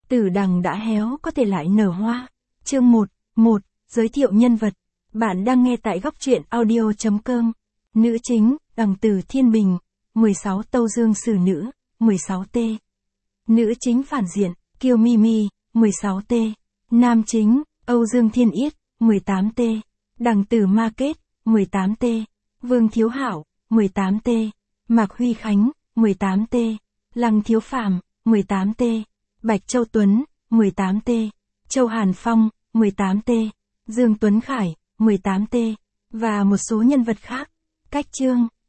Tử đằng đã héo có thể lại nở hoa. Chương 1. Giới thiệu nhân vật. Bạn đang nghe tại góc truyện audio.com. Nữ chính, Đằng Tử Thiên Bình. 16 Tâu Dương Sử Nữ. 16T. Nữ chính phản diện, Kiều Mimi. 16T. Nam chính, Âu Dương Thiên Yết. 18T. Đằng Tử Ma Kết. 18T. Vương Thiếu Hảo. 18T. Mạc Huy Khánh. 18T. Lăng Thiếu Phàm. 18T. Bạch Châu Tuấn. 18T. Châu Hàn Phong. 18T. Dương Tuấn Khải. 18T. Và một số nhân vật khác. Cách chương.